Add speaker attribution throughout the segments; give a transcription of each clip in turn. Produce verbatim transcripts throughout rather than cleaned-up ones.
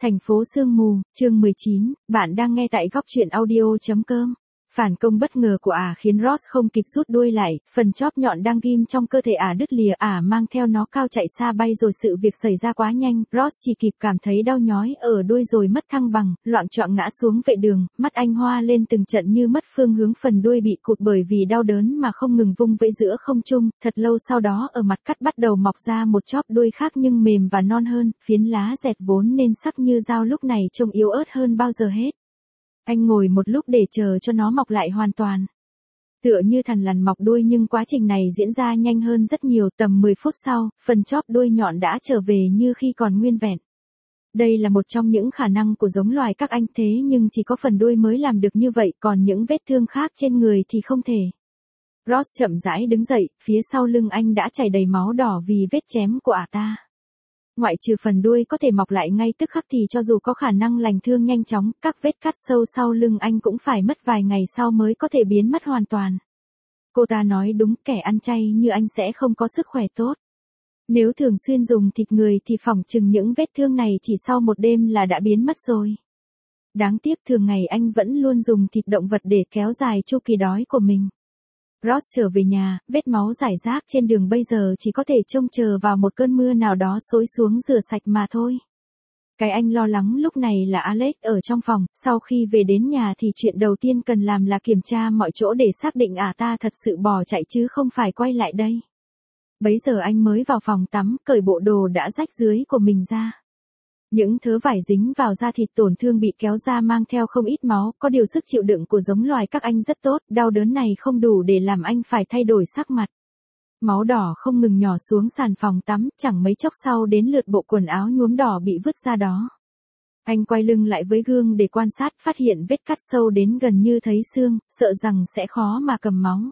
Speaker 1: Thành phố sương mù, chương mười chín, bạn đang nghe tại góc truyện audio chấm com. Phản công bất ngờ của ả khiến Ross không kịp rút đuôi lại, phần chóp nhọn đang ghim trong cơ thể ả đứt lìa, ả mang theo nó cao chạy xa bay rồi sự việc xảy ra quá nhanh, Ross chỉ kịp cảm thấy đau nhói ở đuôi rồi mất thăng bằng, loạng choạng ngã xuống vệ đường, mắt anh hoa lên từng trận như mất phương hướng, phần đuôi bị cụt bởi vì đau đớn mà không ngừng vung vẫy giữa không trung, thật lâu sau đó ở mặt cắt bắt đầu mọc ra một chóp đuôi khác nhưng mềm và non hơn, phiến lá dẹt vốn nên sắc như dao lúc này trông yếu ớt hơn bao giờ hết. Anh ngồi một lúc để chờ cho nó mọc lại hoàn toàn. Tựa như thằn lằn mọc đuôi nhưng quá trình này diễn ra nhanh hơn rất nhiều, tầm mười phút sau, phần chóp đuôi nhọn đã trở về như khi còn nguyên vẹn. Đây là một trong những khả năng của giống loài các anh, thế nhưng chỉ có phần đuôi mới làm được như vậy, còn những vết thương khác trên người thì không thể. Ross chậm rãi đứng dậy, phía sau lưng anh đã chảy đầy máu đỏ vì vết chém của ả ta. Ngoại trừ phần đuôi có thể mọc lại ngay tức khắc thì cho dù có khả năng lành thương nhanh chóng, các vết cắt sâu sau lưng anh cũng phải mất vài ngày sau mới có thể biến mất hoàn toàn. Cô ta nói đúng, kẻ ăn chay như anh sẽ không có sức khỏe tốt. Nếu thường xuyên dùng thịt người thì phỏng chừng những vết thương này chỉ sau một đêm là đã biến mất rồi. Đáng tiếc thường ngày anh vẫn luôn dùng thịt động vật để kéo dài chu kỳ đói của mình. Ross trở về nhà, vết máu rải rác trên đường bây giờ chỉ có thể trông chờ vào một cơn mưa nào đó xối xuống rửa sạch mà thôi. Cái anh lo lắng lúc này là Alex ở trong phòng, sau khi về đến nhà thì chuyện đầu tiên cần làm là kiểm tra mọi chỗ để xác định ả ta thật sự bỏ chạy chứ không phải quay lại đây. Bấy giờ anh mới vào phòng tắm, cởi bộ đồ đã rách dưới của mình ra. Những thớ vải dính vào da thịt tổn thương bị kéo ra mang theo không ít máu, có điều sức chịu đựng của giống loài các anh rất tốt, đau đớn này không đủ để làm anh phải thay đổi sắc mặt. Máu đỏ không ngừng nhỏ xuống sàn phòng tắm, chẳng mấy chốc sau đến lượt bộ quần áo nhuốm đỏ bị vứt ra đó. Anh quay lưng lại với gương để quan sát, phát hiện vết cắt sâu đến gần như thấy xương, sợ rằng sẽ khó mà cầm máu.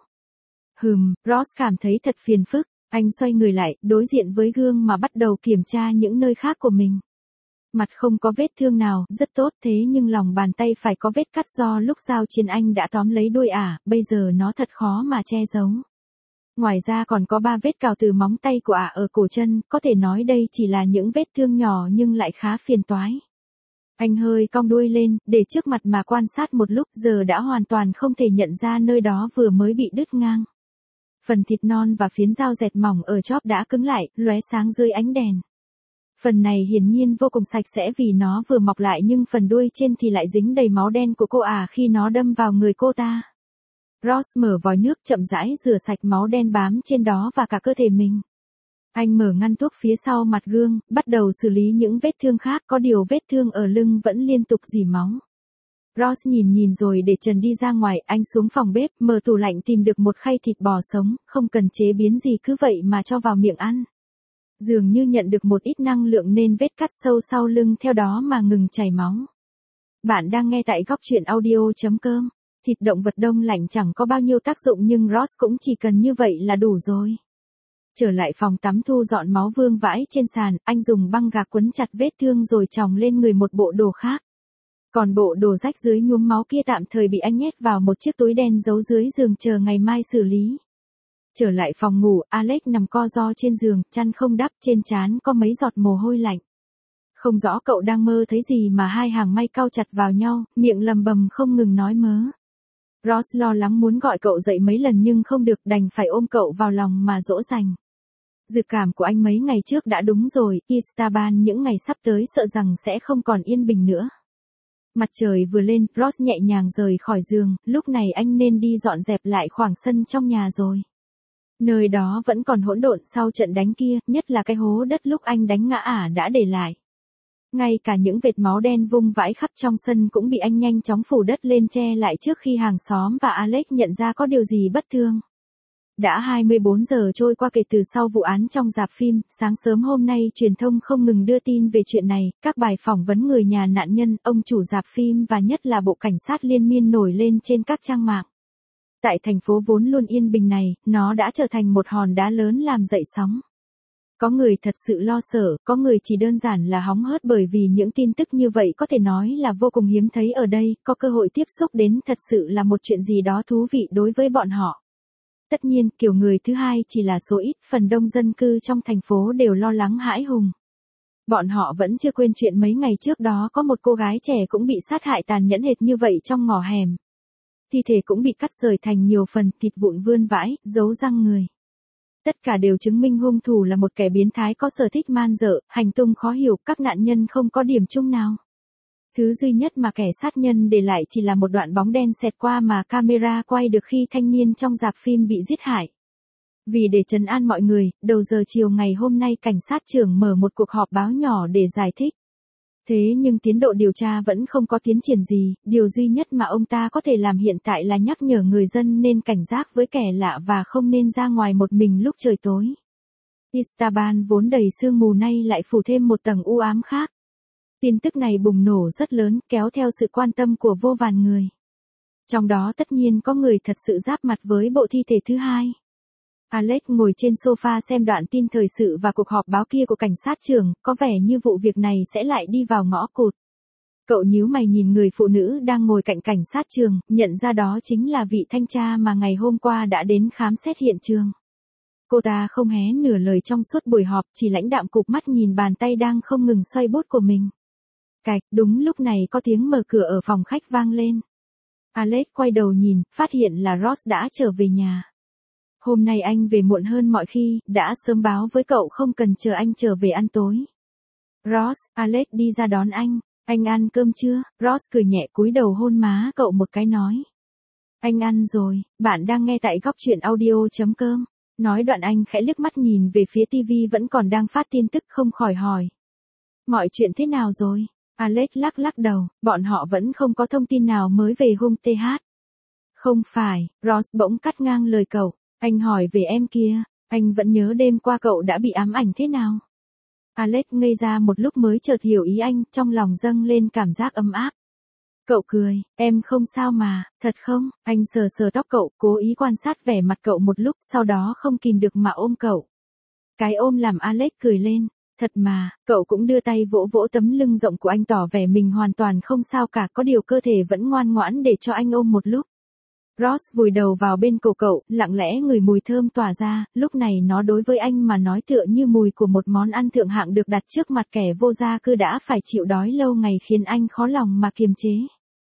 Speaker 1: Hừm, Ross cảm thấy thật phiền phức, anh xoay người lại, đối diện với gương mà bắt đầu kiểm tra những nơi khác của mình. Mặt không có vết thương nào, rất tốt, thế nhưng lòng bàn tay phải có vết cắt do lúc giao chiến anh đã tóm lấy đuôi ả, bây giờ nó thật khó mà che giấu. Ngoài ra còn có ba vết cào từ móng tay của ả ở cổ chân, có thể nói đây chỉ là những vết thương nhỏ nhưng lại khá phiền toái. Anh hơi cong đuôi lên, để trước mặt mà quan sát một lúc, giờ đã hoàn toàn không thể nhận ra nơi đó vừa mới bị đứt ngang. Phần thịt non và phiến dao dẹt mỏng ở chóp đã cứng lại, lóe sáng dưới ánh đèn. Phần này hiển nhiên vô cùng sạch sẽ vì nó vừa mọc lại nhưng phần đuôi trên thì lại dính đầy máu đen của cô ả khi nó đâm vào người cô ta. Ross mở vòi nước chậm rãi rửa sạch máu đen bám trên đó và cả cơ thể mình. Anh mở ngăn thuốc phía sau mặt gương, bắt đầu xử lý những vết thương khác, có điều vết thương ở lưng vẫn liên tục rỉ máu. Ross nhìn nhìn rồi để Trần đi ra ngoài, anh xuống phòng bếp, mở tủ lạnh tìm được một khay thịt bò sống, không cần chế biến gì cứ vậy mà cho vào miệng ăn. Dường như nhận được một ít năng lượng nên vết cắt sâu sau lưng theo đó mà ngừng chảy máu. Bạn đang nghe tại góc truyện audio chấm com. Thịt động vật đông lạnh chẳng có bao nhiêu tác dụng nhưng Ross cũng chỉ cần như vậy là đủ rồi. Trở lại phòng tắm thu dọn máu vương vãi trên sàn, anh dùng băng gạc quấn chặt vết thương rồi chồng lên người một bộ đồ khác. Còn bộ đồ rách dưới nhuốm máu kia tạm thời bị anh nhét vào một chiếc túi đen giấu dưới giường chờ ngày mai xử lý. Trở lại phòng ngủ, Alex nằm co ro trên giường, chăn không đắp, trên trán có mấy giọt mồ hôi lạnh. Không rõ cậu đang mơ thấy gì mà hai hàng may cau chặt vào nhau, miệng lầm bầm không ngừng nói mớ. Ross lo lắng muốn gọi cậu dậy mấy lần nhưng không được, đành phải ôm cậu vào lòng mà dỗ dành. Dự cảm của anh mấy ngày trước đã đúng rồi, Esteban những ngày sắp tới sợ rằng sẽ không còn yên bình nữa. Mặt trời vừa lên, Ross nhẹ nhàng rời khỏi giường, lúc này anh nên đi dọn dẹp lại khoảng sân trong nhà rồi. Nơi đó vẫn còn hỗn độn sau trận đánh kia, nhất là cái hố đất lúc anh đánh ngã ả đã để lại. Ngay cả những vệt máu đen vung vãi khắp trong sân cũng bị anh nhanh chóng phủ đất lên che lại trước khi hàng xóm và Alex nhận ra có điều gì bất thường. Đã hai mươi bốn giờ trôi qua kể từ sau vụ án trong rạp phim, sáng sớm hôm nay truyền thông không ngừng đưa tin về chuyện này, các bài phỏng vấn người nhà nạn nhân, ông chủ rạp phim và nhất là bộ cảnh sát liên miên nổi lên trên các trang mạng. Tại thành phố vốn luôn yên bình này, nó đã trở thành một hòn đá lớn làm dậy sóng. Có người thật sự lo sợ, có người chỉ đơn giản là hóng hớt bởi vì những tin tức như vậy có thể nói là vô cùng hiếm thấy ở đây, có cơ hội tiếp xúc đến thật sự là một chuyện gì đó thú vị đối với bọn họ. Tất nhiên, kiểu người thứ hai chỉ là số ít, phần đông dân cư trong thành phố đều lo lắng hãi hùng. Bọn họ vẫn chưa quên chuyện mấy ngày trước đó có một cô gái trẻ cũng bị sát hại tàn nhẫn hệt như vậy trong ngõ hẻm. Thi thể cũng bị cắt rời thành nhiều phần, thịt vụn vươn vãi, dấu răng người. Tất cả đều chứng minh hung thủ là một kẻ biến thái có sở thích man dợ, hành tung khó hiểu, các nạn nhân không có điểm chung nào. Thứ duy nhất mà kẻ sát nhân để lại chỉ là một đoạn bóng đen xẹt qua mà camera quay được khi thanh niên trong rạp phim bị giết hại. Vì để trấn an mọi người, đầu giờ chiều ngày hôm nay cảnh sát trưởng mở một cuộc họp báo nhỏ để giải thích. Thế nhưng tiến độ điều tra vẫn không có tiến triển gì, điều duy nhất mà ông ta có thể làm hiện tại là nhắc nhở người dân nên cảnh giác với kẻ lạ và không nên ra ngoài một mình lúc trời tối. Istanbul vốn đầy sương mù nay lại phủ thêm một tầng u ám khác. Tin tức này bùng nổ rất lớn, kéo theo sự quan tâm của vô vàn người. Trong đó tất nhiên có người thật sự giáp mặt với bộ thi thể thứ hai. Alex ngồi trên sofa xem đoạn tin thời sự và cuộc họp báo kia của cảnh sát trưởng, có vẻ như vụ việc này sẽ lại đi vào ngõ cụt. Cậu nhíu mày nhìn người phụ nữ đang ngồi cạnh cảnh sát trưởng, nhận ra đó chính là vị thanh tra mà ngày hôm qua đã đến khám xét hiện trường. Cô ta không hé nửa lời trong suốt buổi họp, chỉ lãnh đạm cụp mắt nhìn bàn tay đang không ngừng xoay bút của mình. Cạch, đúng lúc này có tiếng mở cửa ở phòng khách vang lên. Alex quay đầu nhìn, phát hiện là Ross đã trở về nhà. Hôm nay anh về muộn hơn mọi khi, đã sớm báo với cậu không cần chờ anh trở về ăn tối. Ross, Alex đi ra đón anh. Anh ăn cơm chưa? Ross cười nhẹ cúi đầu hôn má cậu một cái nói. Anh ăn rồi, bạn đang nghe tại góc truyện audio.com. Nói đoạn anh khẽ liếc mắt nhìn về phía tivi vẫn còn đang phát tin tức không khỏi hỏi. Mọi chuyện thế nào rồi? Alex lắc lắc đầu, bọn họ vẫn không có thông tin nào mới về hung tê hát. Không phải, Ross bỗng cắt ngang lời cậu. Anh hỏi về em kia, anh vẫn nhớ đêm qua cậu đã bị ám ảnh thế nào? Alex ngây ra một lúc mới chợt hiểu ý anh, trong lòng dâng lên cảm giác ấm áp. Cậu cười, em không sao mà, thật không? Anh sờ sờ tóc cậu, cố ý quan sát vẻ mặt cậu một lúc, sau đó không kìm được mà ôm cậu. Cái ôm làm Alex cười lên, thật mà, cậu cũng đưa tay vỗ vỗ tấm lưng rộng của anh tỏ vẻ mình hoàn toàn không sao cả, có điều cơ thể vẫn ngoan ngoãn để cho anh ôm một lúc. Ross vùi đầu vào bên cổ cậu, lặng lẽ ngửi mùi thơm tỏa ra, lúc này nó đối với anh mà nói tựa như mùi của một món ăn thượng hạng được đặt trước mặt kẻ vô gia cư đã phải chịu đói lâu ngày khiến anh khó lòng mà kiềm chế.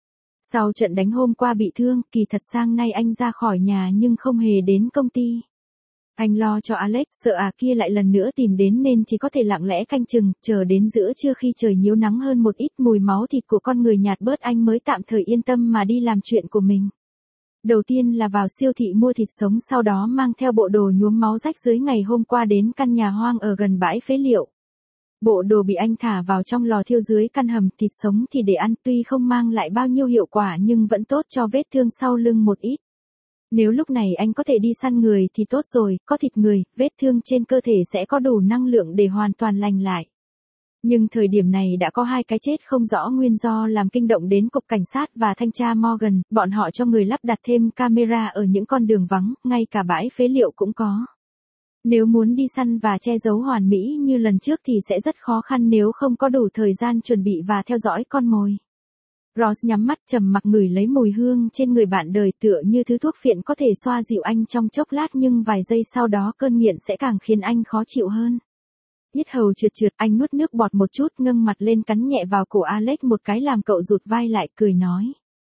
Speaker 1: Sau trận đánh hôm qua bị thương, kỳ thật sang nay anh ra khỏi nhà nhưng không hề đến công ty. Anh lo cho Alex, sợ à kia lại lần nữa tìm đến nên chỉ có thể lặng lẽ canh chừng, chờ đến giữa trưa khi trời nhiễu nắng hơn một ít mùi máu thịt của con người nhạt bớt anh mới tạm thời yên tâm mà đi làm chuyện của mình. Đầu tiên là vào siêu thị mua thịt sống, sau đó mang theo bộ đồ nhuốm máu rách dưới ngày hôm qua đến căn nhà hoang ở gần bãi phế liệu. Bộ đồ bị anh thả vào trong lò thiêu dưới căn hầm, thịt sống thì để ăn, tuy không mang lại bao nhiêu hiệu quả nhưng vẫn tốt cho vết thương sau lưng một ít. Nếu lúc này anh có thể đi săn người thì tốt rồi, có thịt người, vết thương trên cơ thể sẽ có đủ năng lượng để hoàn toàn lành lại. Nhưng thời điểm này đã có hai cái chết không rõ nguyên do làm kinh động đến cục cảnh sát và thanh tra Morgan, bọn họ cho người lắp đặt thêm camera ở những con đường vắng, ngay cả bãi phế liệu cũng có. Nếu muốn đi săn và che giấu hoàn mỹ như lần trước thì sẽ rất khó khăn nếu không có đủ thời gian chuẩn bị và theo dõi con mồi. Ross nhắm mắt trầm mặc ngửi lấy mùi hương trên người bạn đời tựa như thứ thuốc phiện có thể xoa dịu anh trong chốc lát nhưng vài giây sau đó cơn nghiện sẽ càng khiến anh khó chịu hơn. Yết hầu trượt trượt, anh nuốt nước bọt một chút, ngâng mặt lên cắn nhẹ vào cổ Alex một cái làm cậu rụt vai lại, cười nói.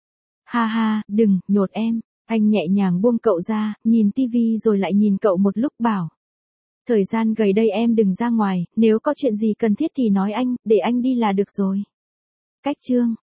Speaker 1: Ha ha, đừng, nhột em. Anh nhẹ nhàng buông cậu ra, nhìn tivi rồi lại nhìn cậu một lúc bảo. Thời gian gần đây em đừng ra ngoài, nếu có chuyện gì cần thiết thì nói anh, để anh đi là được rồi. Cách chương.